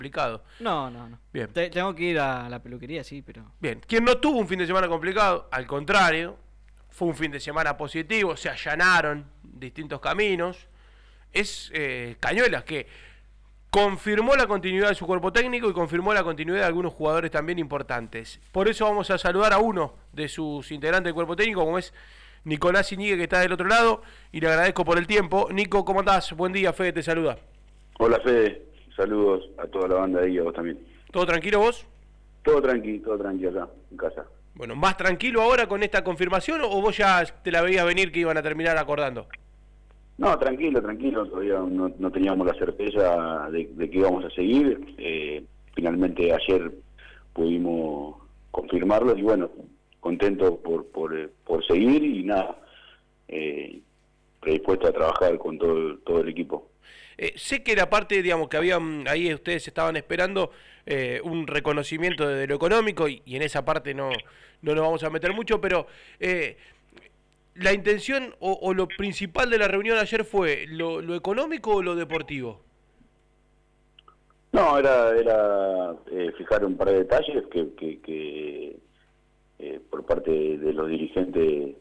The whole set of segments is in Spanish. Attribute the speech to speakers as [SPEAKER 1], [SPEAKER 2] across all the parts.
[SPEAKER 1] complicado.
[SPEAKER 2] No.
[SPEAKER 1] Bien.
[SPEAKER 2] Tengo que ir a la peluquería, sí, pero...
[SPEAKER 1] Bien. Quien no tuvo un fin de semana complicado, al contrario, fue un fin de semana positivo, se allanaron distintos caminos, es Cañuelas, que confirmó la continuidad de su cuerpo técnico y confirmó la continuidad de algunos jugadores también importantes. Por eso vamos a saludar a uno de sus integrantes del cuerpo técnico, como es Nicolás Iñigue, que está del otro lado, y le agradezco por el tiempo. Nico, ¿cómo andás? Buen día, Fede te saluda.
[SPEAKER 3] Hola Fede, saludos a toda la banda ahí y a vos también.
[SPEAKER 1] ¿Todo tranquilo vos?
[SPEAKER 3] Todo tranqui acá, en casa.
[SPEAKER 1] Bueno, ¿más tranquilo ahora con esta confirmación o vos ya te la veías venir que iban a terminar acordando?
[SPEAKER 3] No, tranquilo, todavía no teníamos la certeza de que íbamos a seguir. Finalmente ayer pudimos confirmarlo y bueno, contento por seguir y nada, predispuesto a trabajar con todo el equipo.
[SPEAKER 1] Sé que era parte, digamos, que habían, ahí ustedes estaban esperando un reconocimiento de lo económico y en esa parte no nos vamos a meter mucho, pero la intención o lo principal de la reunión ayer fue lo económico o lo deportivo.
[SPEAKER 3] No, era fijar un par de detalles que por parte de los dirigentes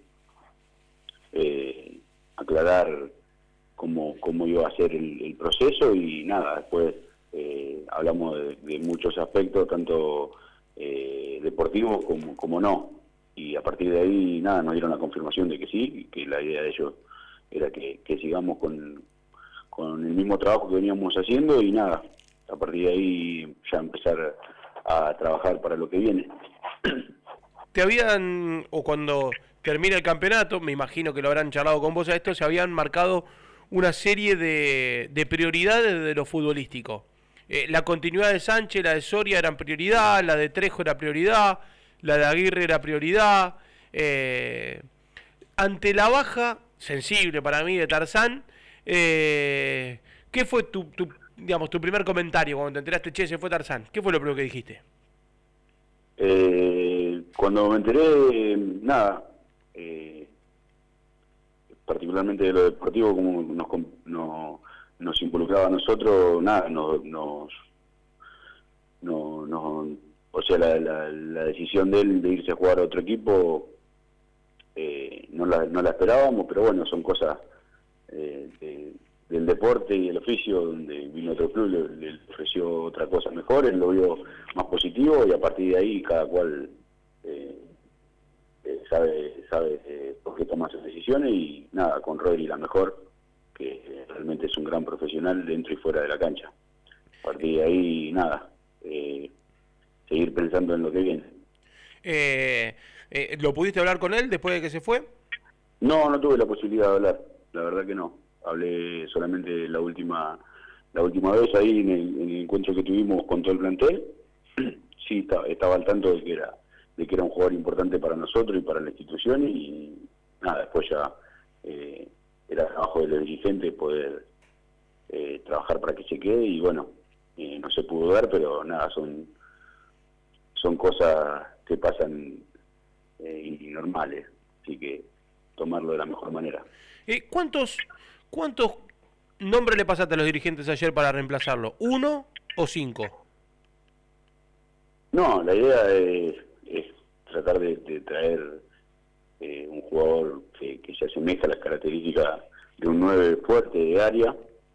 [SPEAKER 3] aclarar cómo iba a ser el proceso y nada, después hablamos de muchos aspectos, tanto deportivos como no. Y a partir de ahí, nada, nos dieron la confirmación de que sí, que la idea de ellos era que sigamos con el mismo trabajo que veníamos haciendo y nada, a partir de ahí ya empezar a trabajar para lo que viene.
[SPEAKER 1] Te habían, o cuando termina el campeonato, me imagino que lo habrán charlado con vos a esto, se habían marcado una serie de prioridades de lo futbolístico. La continuidad de Sánchez, la de Soria eran prioridad, la de Trejo era prioridad, la de Aguirre era prioridad. Ante la baja, sensible para mí, de Tarzán, ¿qué fue digamos, tu primer comentario cuando te enteraste, che, se fue Tarzán? ¿Qué fue lo primero que dijiste?
[SPEAKER 3] Cuando me enteré, nada, particularmente de lo deportivo, como nos involucraba a nosotros, nada, o sea, la decisión de él de irse a jugar a otro equipo, no la esperábamos, pero bueno, son cosas del deporte y el oficio, donde vino otro club, le ofreció otra cosa mejor, él lo vio más positivo y a partir de ahí cada cual sabe por qué toma sus decisiones y nada, con Rodri la mejor, que realmente es un gran profesional dentro y fuera de la cancha. A partir de ahí, nada, seguir pensando en lo que viene.
[SPEAKER 1] ¿Lo pudiste hablar con él después de que se fue?
[SPEAKER 3] No tuve la posibilidad de hablar, la verdad que no. Hablé solamente la última vez ahí en el encuentro que tuvimos con todo el plantel. Sí, estaba al tanto de que era un jugador importante para nosotros y para la institución y nada, después ya era trabajo de los dirigentes poder trabajar para que se quede y bueno, no se pudo dar, pero nada, son cosas que pasan y normales, así que tomarlo de la mejor manera.
[SPEAKER 1] ¿Cuántos nombres le pasaste a los dirigentes ayer para reemplazarlo? ¿1 o 5?
[SPEAKER 3] No, la idea es tratar de traer un jugador que se asemeja a las características de un 9 fuerte de área,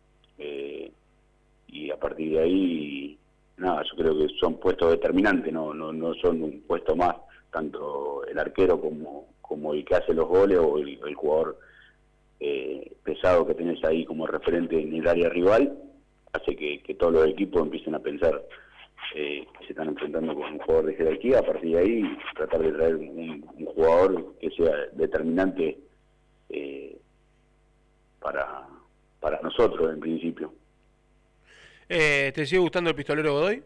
[SPEAKER 3] y a partir de ahí, nada, yo creo que son puestos determinantes, no son un puesto más, tanto el arquero como el que hace los goles o el jugador pesado que tenés ahí como referente en el área rival, hace que todos los equipos empiecen a pensar que se están enfrentando con un jugador de jerarquía. A partir de ahí tratar de traer un jugador que sea determinante para nosotros en principio.
[SPEAKER 1] ¿Te sigue gustando el pistolero Godoy?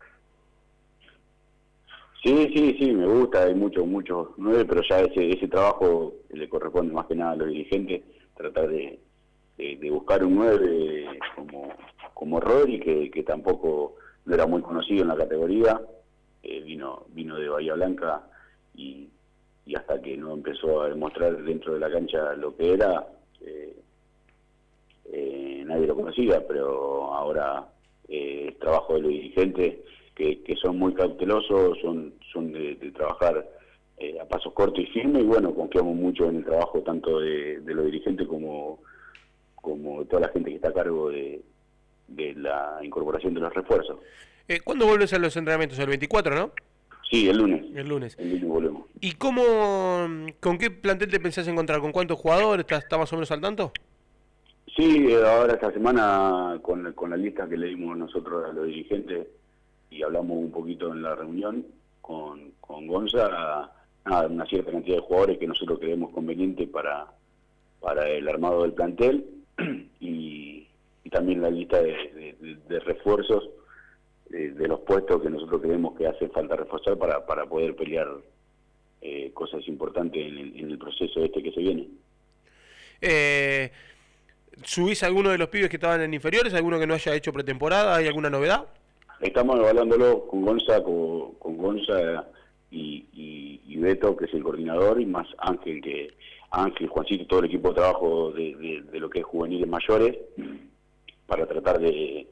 [SPEAKER 3] Sí, me gusta, hay muchos 9, pero ya ese trabajo le corresponde más que nada a los dirigentes, tratar de buscar un 9 como Rodri, que tampoco no era muy conocido en la categoría, vino de Bahía Blanca y hasta que no empezó a demostrar dentro de la cancha lo que era, nadie lo conocía, pero ahora trabajo de los dirigentes que son muy cautelosos, son de trabajar a pasos cortos y firmes, y bueno, confiamos mucho en el trabajo tanto de los dirigentes como de toda la gente que está a cargo de la incorporación de los refuerzos.
[SPEAKER 1] ¿Cuándo vuelves a los entrenamientos? El 24, ¿no?
[SPEAKER 3] Sí, el lunes.
[SPEAKER 1] El lunes.
[SPEAKER 3] El lunes volvemos.
[SPEAKER 1] ¿Y con qué plantel te pensás encontrar? ¿Con cuántos jugadores? ¿Estás más o menos al tanto?
[SPEAKER 3] Sí, ahora esta semana con la lista que le dimos nosotros a los dirigentes y hablamos un poquito en la reunión con Gonza, nada, una cierta cantidad de jugadores que nosotros creemos conveniente para el armado del plantel y también la lista de refuerzos de los puestos que nosotros creemos que hace falta reforzar para poder pelear cosas importantes en el proceso este que se viene.
[SPEAKER 1] ¿Subís a alguno de los pibes que estaban en inferiores? ¿Alguno que no haya hecho pretemporada? ¿Hay alguna novedad?
[SPEAKER 3] Estamos evaluándolo con Gonza, y Beto, que es el coordinador, y más Ángel, Juancito y todo el equipo de trabajo de lo que es juveniles mayores, para tratar de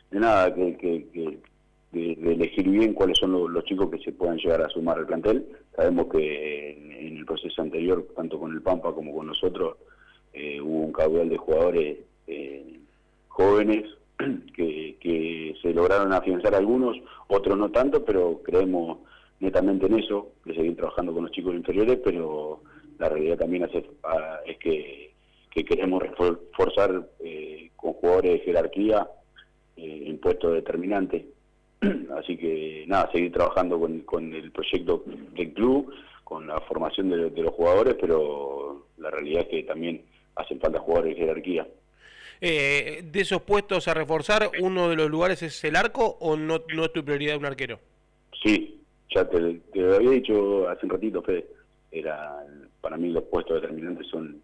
[SPEAKER 3] elegir bien cuáles son los chicos que se puedan llegar a sumar al plantel. Sabemos que en el proceso anterior, tanto con el Pampa como con nosotros, hubo un caudal de jugadores jóvenes que se lograron afianzar algunos, otros no tanto, pero creemos netamente en eso, de seguir trabajando con los chicos inferiores, pero la realidad también es que queremos reforzar con jugadores de jerarquía en puestos determinantes. Así que nada, seguir trabajando con el proyecto del club, con la formación de los jugadores, pero la realidad es que también hacen falta jugadores de jerarquía.
[SPEAKER 1] De esos puestos a reforzar, ¿uno de los lugares es el arco o no es tu prioridad un arquero?
[SPEAKER 3] Sí, ya te lo había dicho hace un ratito, Fede. Para mí los puestos determinantes son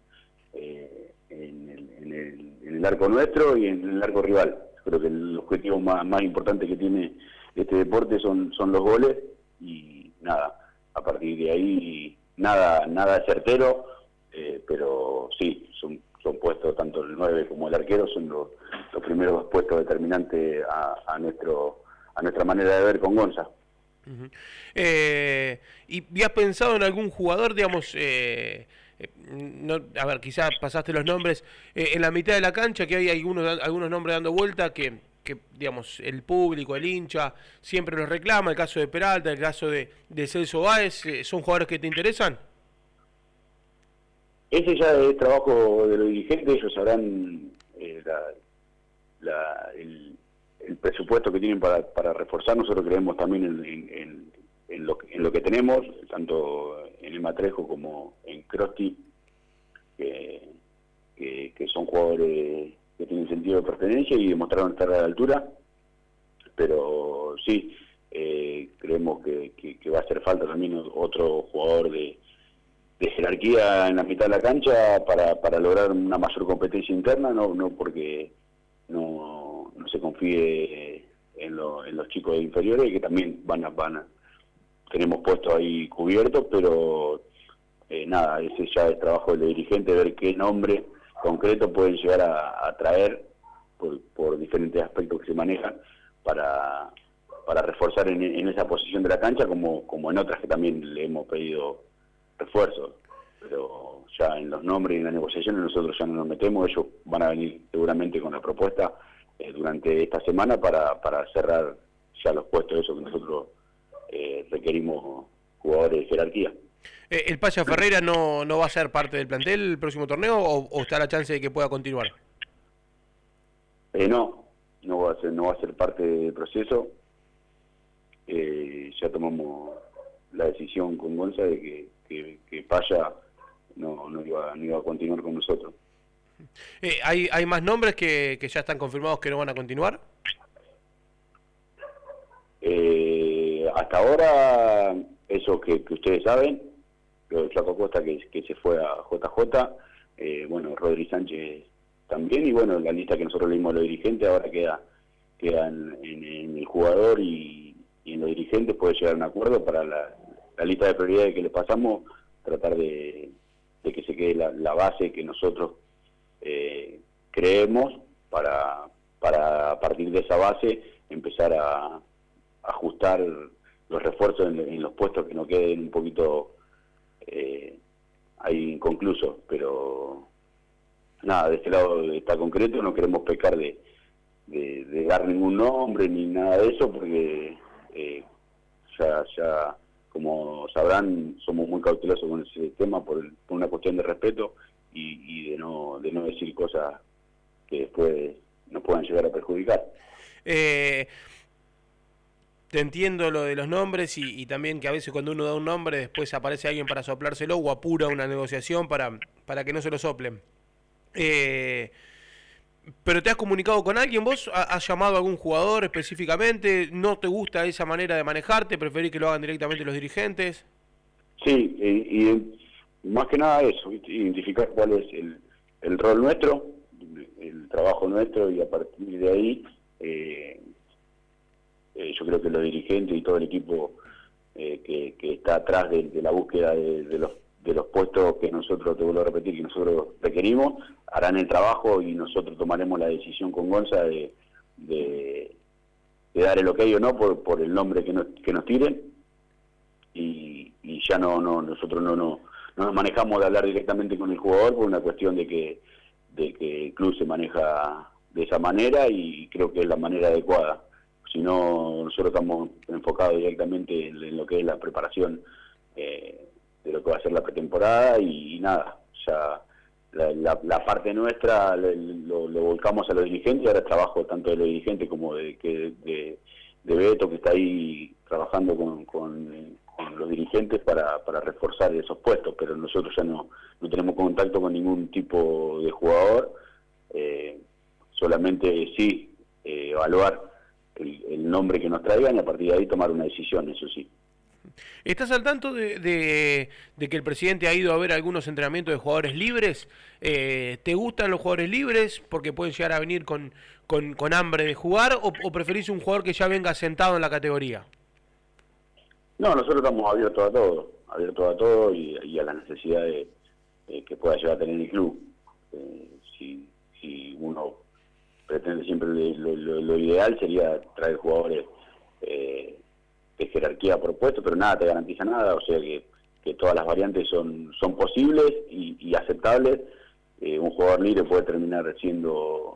[SPEAKER 3] en el arco nuestro y en el arco rival. Creo que el objetivo más importante que tiene este deporte son los goles, y nada, a partir de ahí nada es certero, pero sí, son puestos, tanto el 9 como el arquero son los primeros puestos determinantes a nuestra manera de ver con Gonza.
[SPEAKER 1] Uh-huh. ¿Y has pensado en algún jugador, digamos, no, a ver, quizás pasaste los nombres, en la mitad de la cancha, que hay algunos nombres dando vuelta que, digamos, el público, el hincha, siempre los reclama? El caso de Peralta, el caso de Celso Báez, ¿son jugadores que te interesan?
[SPEAKER 3] Ese ya es trabajo de los dirigentes, ellos sabrán el presupuesto que tienen para reforzar. Nosotros creemos también en lo que tenemos, tanto en el Matrejo como en Crosti, que son jugadores que tienen sentido de pertenencia y demostraron estar a la altura, pero sí, creemos que va a hacer falta también otro jugador de jerarquía en la mitad de la cancha para lograr una mayor competencia interna, no porque no se confíe en los chicos de inferiores, que también tenemos puestos ahí cubiertos, pero nada, ese ya es trabajo del dirigente, ver qué nombre concreto pueden llegar a traer por diferentes aspectos que se manejan para reforzar en esa posición de la cancha, como en otras que también le hemos pedido refuerzos. Pero ya en los nombres y en las negociaciones nosotros ya no nos metemos. Ellos van a venir seguramente con la propuesta durante esta semana para cerrar ya los puestos, eso que nosotros requerimos jugadores de jerarquía.
[SPEAKER 1] ¿El Paya Ferreira no va a ser parte del plantel el próximo torneo o está la chance de que pueda continuar?
[SPEAKER 3] No va a ser parte del proceso. Ya tomamos la decisión con Gonza de que Paya no iba a continuar con nosotros.
[SPEAKER 1] ¿Hay más nombres que ya están confirmados que no van a continuar?
[SPEAKER 3] Hasta ahora, eso que ustedes saben, lo de Flaco Costa que se fue a JJ, bueno, Rodri Sánchez también, y bueno, la lista que nosotros leímos a los dirigentes ahora queda en el jugador y en los dirigentes puede llegar a un acuerdo para la lista de prioridades que les pasamos, tratar de que se quede la base que nosotros creemos para para a partir de esa base empezar a ajustar los refuerzos en los puestos que no queden un poquito ahí inconclusos, pero nada, de este lado está concreto, no queremos pecar de dar ningún nombre ni nada de eso, porque ya como sabrán, somos muy cautelosos con ese tema por una cuestión de respeto y de no decir cosas que después nos puedan llegar a perjudicar.
[SPEAKER 1] Te entiendo lo de los nombres y también que a veces cuando uno da un nombre después aparece alguien para soplárselo o apura una negociación para que no se lo soplen. ¿Pero te has comunicado con alguien? ¿Vos has llamado a algún jugador específicamente? ¿No te gusta esa manera de manejarte? ¿Preferís que lo hagan directamente los dirigentes?
[SPEAKER 3] Sí, y más que nada eso, identificar cuál es el rol nuestro, el trabajo nuestro, y a partir de ahí yo creo que los dirigentes y todo el equipo que está atrás de la búsqueda de los puestos que nosotros, te vuelvo a repetir, que nosotros requerimos, harán el trabajo y nosotros tomaremos la decisión con Gonza de dar el ok o no por el nombre que nos tiren, y ya nosotros no nos manejamos de hablar directamente con el jugador por una cuestión de que el club se maneja de esa manera y creo que es la manera adecuada. Si no, nosotros estamos enfocados directamente en lo que es la preparación de lo que va a ser la pretemporada y nada, ya la parte nuestra lo volcamos a los dirigentes, y ahora trabajo tanto de los dirigentes como de Beto, que está ahí trabajando con los dirigentes para reforzar esos puestos, pero nosotros ya no tenemos contacto con ningún tipo de jugador, solamente sí evaluar el nombre que nos traigan y a partir de ahí tomar una decisión, eso sí.
[SPEAKER 1] ¿Estás al tanto de que el presidente ha ido a ver algunos entrenamientos de jugadores libres? ¿Te gustan los jugadores libres porque pueden llegar a venir con hambre de jugar o preferís un jugador que ya venga sentado en la categoría?
[SPEAKER 3] No, nosotros estamos abiertos a todo y a las necesidades que pueda llegar a tener el club. Si uno pretende siempre lo ideal sería traer jugadores de jerarquía propuesto, pero nada te garantiza nada, o sea que todas las variantes son posibles y aceptables. Un jugador libre puede terminar siendo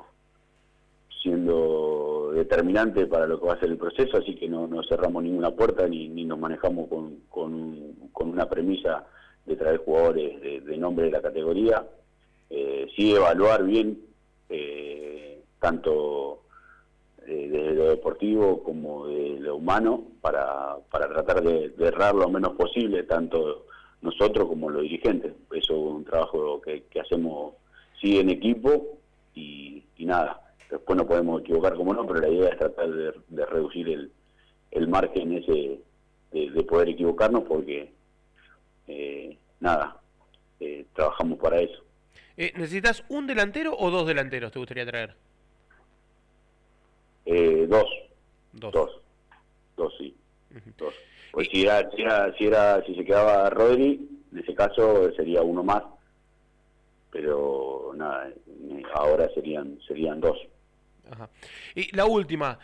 [SPEAKER 3] determinante para lo que va a ser el proceso, así que no cerramos ninguna puerta ni nos manejamos con una premisa de traer jugadores de nombre de la categoría. Sí evaluar bien tanto de lo deportivo como de lo humano para tratar de errar lo menos posible, tanto nosotros como los dirigentes. Eso es un trabajo que hacemos sí en equipo y nada, después no podemos equivocar como no, pero la idea es tratar de reducir el margen ese de poder equivocarnos, porque trabajamos para eso.
[SPEAKER 1] ¿Necesitas un delantero o dos delanteros te gustaría traer?
[SPEAKER 3] Dos, sí.
[SPEAKER 1] Uh-huh.
[SPEAKER 3] Dos. Pues si se quedaba Rodri, en ese caso sería uno más, pero nada, ahora serían dos.
[SPEAKER 1] Ajá. Y la última,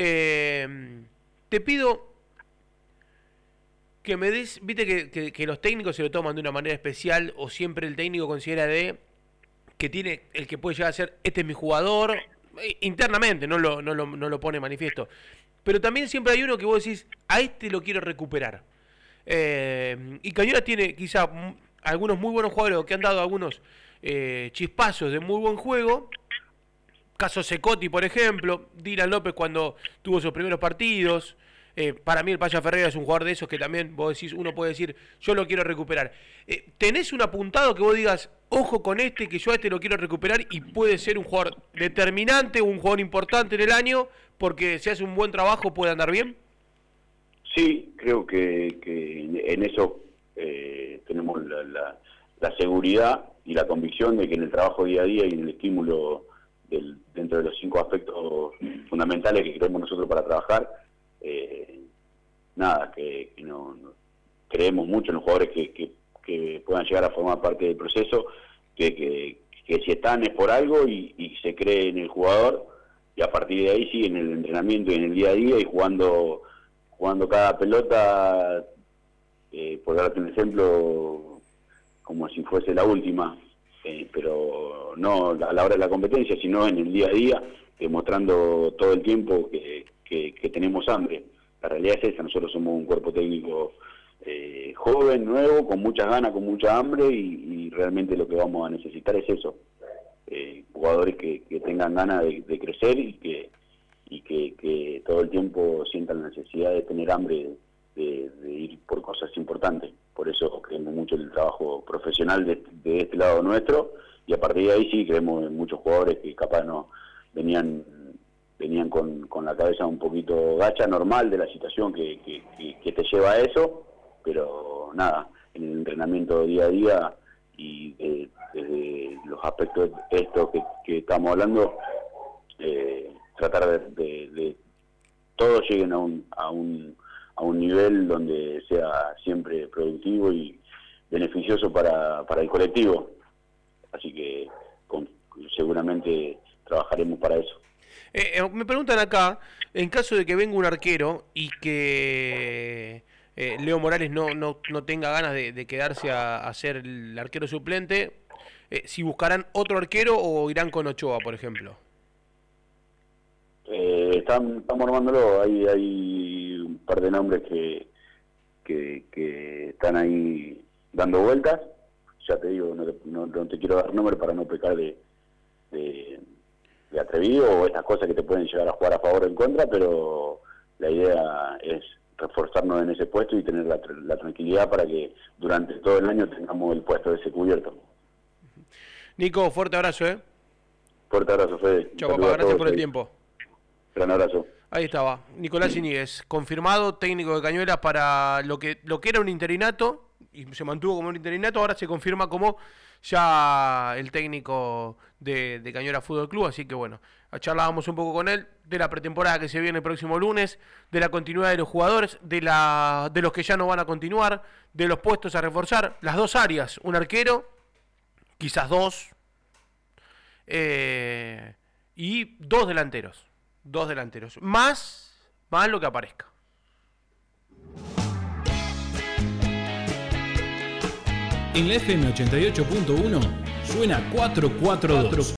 [SPEAKER 1] te pido que me des, viste que los técnicos se lo toman de una manera especial, o siempre el técnico considera que tiene el que puede llegar a ser, este es mi jugador, internamente, no lo pone manifiesto. Pero también siempre hay uno que vos decís, a este lo quiero recuperar. Y Cañuelas tiene quizá algunos muy buenos jugadores, que han dado algunos chispazos de muy buen juego. Caso Secotti, por ejemplo, Dylan López cuando tuvo sus primeros partidos. Para mí el Paya Ferreira es un jugador de esos que también vos decís, uno puede decir, yo lo quiero recuperar. ¿Tenés un apuntado que vos digas, ojo con este, que yo a este lo quiero recuperar y puede ser un jugador determinante, un jugador importante en el año, porque si hace un buen trabajo puede andar bien?
[SPEAKER 3] Sí, creo que en eso tenemos la seguridad y la convicción de que en el trabajo día a día y en el estímulo dentro de los 5 aspectos fundamentales que creemos nosotros para trabajar, que no creemos mucho en los jugadores que puedan llegar a formar parte del proceso, que si están es por algo y se cree en el jugador, y a partir de ahí sí, en el entrenamiento y en el día a día y jugando cada pelota, por darte un ejemplo, como si fuese la última, pero no a la hora de la competencia, sino en el día a día, demostrando todo el tiempo que tenemos hambre. La realidad es esa, nosotros somos un cuerpo técnico joven, nuevo, con muchas ganas, con mucha hambre, y realmente lo que vamos a necesitar es eso, jugadores que tengan ganas de crecer y que todo el tiempo sientan la necesidad de tener hambre de ir por cosas importantes. Por eso creemos mucho en el trabajo profesional de este lado nuestro, y a partir de ahí sí creemos en muchos jugadores que capaz no venían con la cabeza un poquito gacha, normal de la situación que te lleva a eso, pero nada, en el entrenamiento día a día y desde los aspectos estos que estamos hablando, tratar de todos lleguen a un nivel donde sea siempre productivo y beneficioso para el colectivo. Así que seguramente trabajaremos para eso.
[SPEAKER 1] Me preguntan acá, en caso de que venga un arquero y que Leo Morales no tenga ganas de quedarse a ser el arquero suplente, si buscarán otro arquero o irán con Ochoa, por ejemplo.
[SPEAKER 3] Estamos armándolo, hay un par de nombres que están ahí dando vueltas. Ya te digo, no te quiero dar nombre para no pecar de atrevido o estas cosas que te pueden llegar a jugar a favor o en contra, pero la idea es reforzarnos en ese puesto y tener la tranquilidad para que durante todo el año tengamos el puesto ese cubierto.
[SPEAKER 1] Nico, fuerte abrazo,
[SPEAKER 3] Fuerte abrazo, Fede.
[SPEAKER 1] Chau, papá, gracias por el tiempo.
[SPEAKER 3] Gran abrazo.
[SPEAKER 1] Ahí estaba, Nicolás Iñiguez, confirmado, técnico de Cañuelas para lo que era un interinato, y se mantuvo como un interinato, ahora se confirma como ya el técnico de Cañuelas Fútbol Club, así que bueno, charlábamos un poco con él de la pretemporada que se viene el próximo lunes, de la continuidad de los jugadores, de los que ya no van a continuar, de los puestos a reforzar, las dos áreas, un arquero, quizás dos, y dos delanteros, más lo que aparezca.
[SPEAKER 4] En la FM 88.1 suena 442.